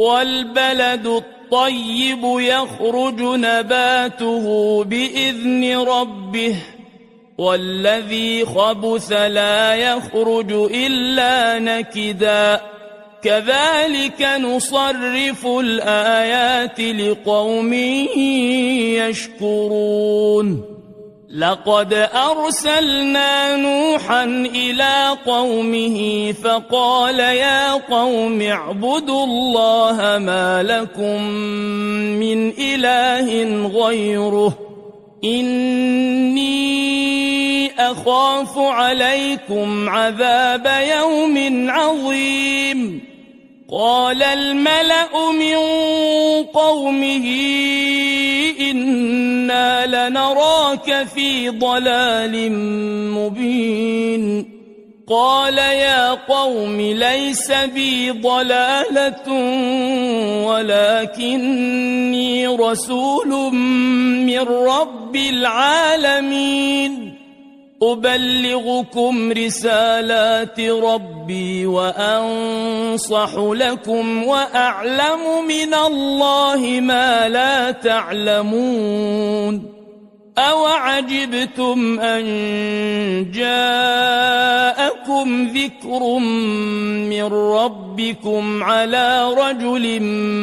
والبلد الطيب يخرج نباته بإذن ربه والذي خبث لا يخرج إلا نكدا كذلك نصرف الآيات لقوم يشكرون لقد أرسلنا نوحا إلى قومه فقال يا قوم اعبدوا الله ما لكم من إله غيره إني أخاف عليكم عذاب يوم عظيم قال الملأ من قومه إنا لنراك في ضلال مبين قال يا قوم ليس بي ضلالة ولكني رسول من رب العالمين أبلغكم رسالات ربي وأنصح لكم وأعلم من الله ما لا تعلمون أوعجبتم أن جاءكم ذكر من ربكم على رجل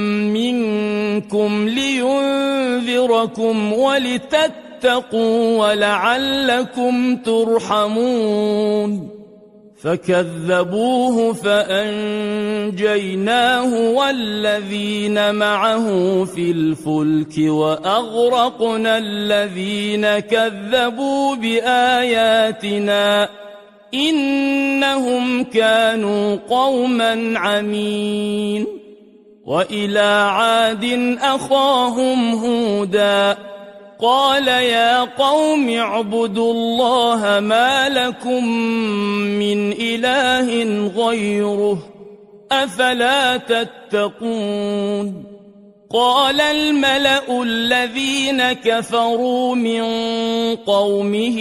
منكم لينذركم ولتتقوا ولعلكم ترحمون فكذبوه فأنجيناه والذين معه في الفلك وأغرقنا الذين كذبوا بآياتنا إنهم كانوا قوما عمين وإلى عاد أخاهم هودا قال يا قوم اعبدوا الله ما لكم من إله غيره أفلا تتقون قال الملأ الذين كفروا من قومه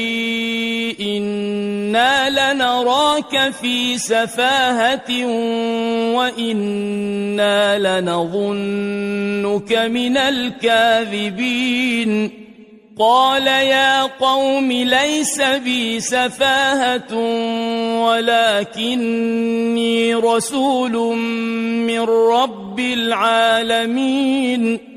إنا لنراك في سفاهة وإنا لنظنك من الكاذبين قال يا قوم ليس بي سفاهة ولكني رسول من رب العالمين